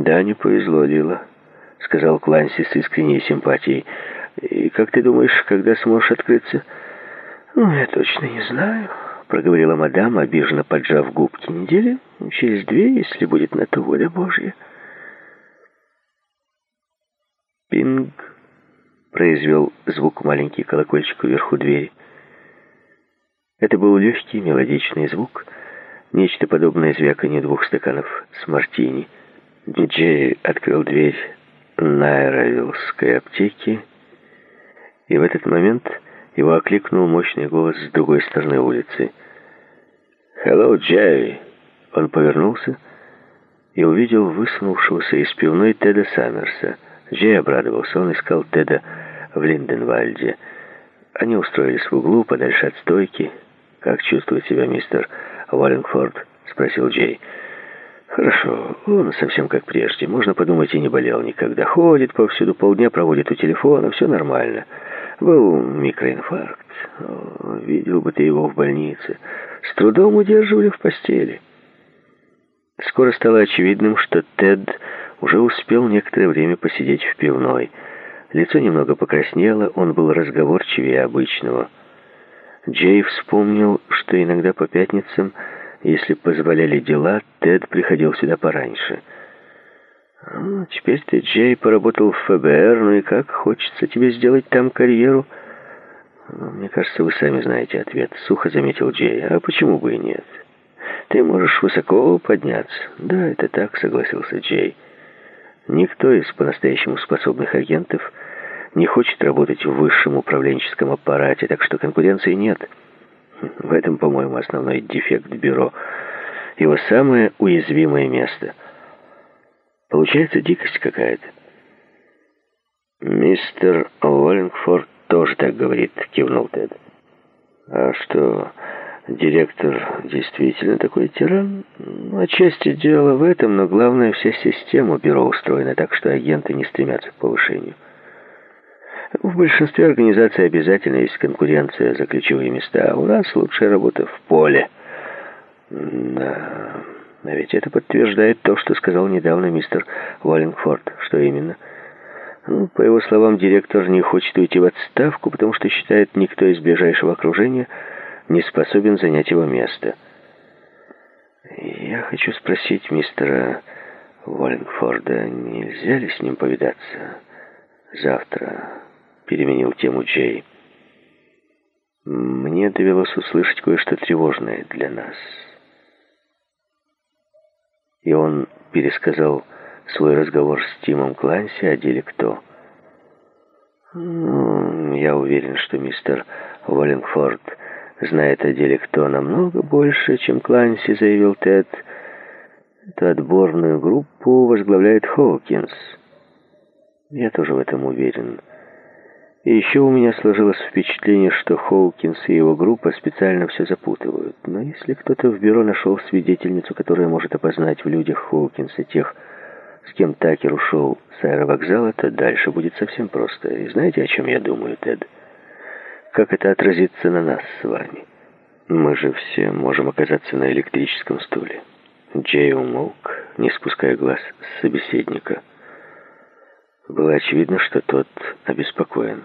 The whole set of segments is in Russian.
«Да, не повезло, Лила», — сказал Кланси с искренней симпатией. «И как ты думаешь, когда сможешь открыться?» «Ну, я точно не знаю», — проговорила мадам, обиженно поджав губки. «Недели через 2, если будет на то воля Божья». «Пинг», — произвел звук маленький колокольчик вверху двери. Это был легкий мелодичный звук, нечто подобное звяканью 2 стаканов с мартини. Джей открыл дверь Найровиллской аптеки, и в этот момент его окликнул мощный голос с другой стороны улицы. «Hello, Джей!» Он повернулся и увидел высунувшегося из пивной Теда Саммерса. Джей обрадовался, он искал Теда в Линденвальде. Они устроились в углу, подальше от стойки. «Как чувствует себя мистер Уоллингфорд?» — спросил Джей. «Хорошо, он совсем как прежде. Можно подумать, и не болел никогда. Ходит повсюду, полдня проводит у телефона, все нормально. Был микроинфаркт. Видел бы ты его в больнице. С трудом удерживали в постели». Скоро стало очевидным, что Тед уже успел некоторое время посидеть в пивной. Лицо немного покраснело, он был разговорчивее обычного. Джей вспомнил, что иногда по пятницам, если позволяли дела, Тед приходил сюда пораньше. «Ну, теперь ты, Джей, поработал в ФБР, ну и как? Хочется тебе сделать там карьеру?» «Мне кажется, вы сами знаете ответ», — сухо заметил Джей. «А почему бы и нет? Ты можешь высоко подняться». «Да, это так», — согласился Джей. «Никто из по-настоящему способных агентов не хочет работать в высшем управленческом аппарате, так что конкуренции нет. В этом, по-моему, основной дефект бюро. Его самое уязвимое место. Получается дикость какая-то». «Мистер Уоллингфорд тоже так говорит», — кивнул Тед. «А что, директор действительно такой тиран?» «Отчасти дело в этом, но главное, вся система бюро устроена так, что агенты не стремятся к повышению. В большинстве организаций обязательно есть конкуренция за ключевые места, а у нас лучшая работа в поле». «Да, но ведь это подтверждает то, что сказал недавно мистер Уоллингфорд». «Что именно?» По его словам, директор не хочет уйти в отставку, потому что считает, никто из ближайшего окружения не способен занять его место. «Я хочу спросить мистера Уоллингфорда, нельзя ли с ним повидаться завтра?» — переменил тему Джей. «Мне довелось услышать кое-что тревожное для нас». И он пересказал свой разговор с Тимом Кланси о деле «Кто». «Я уверен, что мистер Уоллингфорд знает о деле «Кто» намного больше, чем Кланси», — заявил Тед. «Эту отборную группу возглавляет Хоукинс. Я тоже в этом уверен. И еще у меня сложилось впечатление, что Хоукинс и его группа специально все запутывают. Но если кто-то в бюро нашел свидетельницу, которая может опознать в людях Хоукинса тех, с кем Такер ушел с аэровокзала, то дальше будет совсем просто. И знаете, о чем я думаю, Тед? Как это отразится на нас с вами? Мы же все можем оказаться на электрическом стуле». Джей умолк, не спуская глаз с собеседника. Было очевидно, что тот обеспокоен.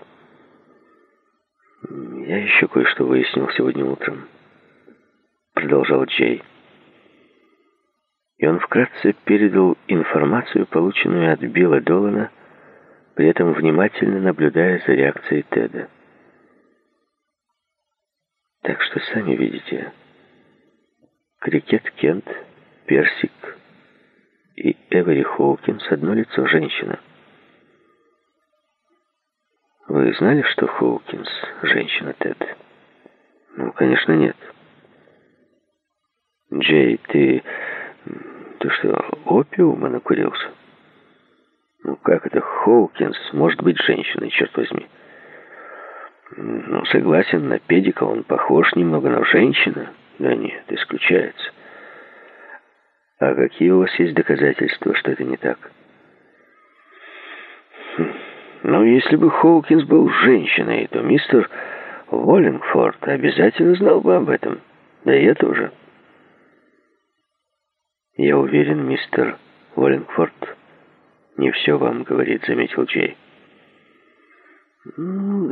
«Я еще кое-что выяснил сегодня утром», — продолжал Джей. И он вкратце передал информацию, полученную от Билла Долана, при этом внимательно наблюдая за реакцией Теда. «Так что сами видите, Крикет Кент, Персик и Эвери Хоукинс — одно лицо, женщина. Вы знали, что Хоукинс — женщина, Тед?» «Конечно, нет». «Джей, ты что, опиума накурился?» «Как это Хоукинс может быть женщиной, черт возьми?» «Согласен, на педика он похож немного, но женщина?» «Да нет, исключается». «А какие у вас есть доказательства, что это не так?» Если бы Хоукинс был женщиной, то мистер Уоллингфорд обязательно знал бы об этом. Да и я тоже». «Я уверен, мистер Уоллингфорд «Не все вам, — говорит, — заметил Джей».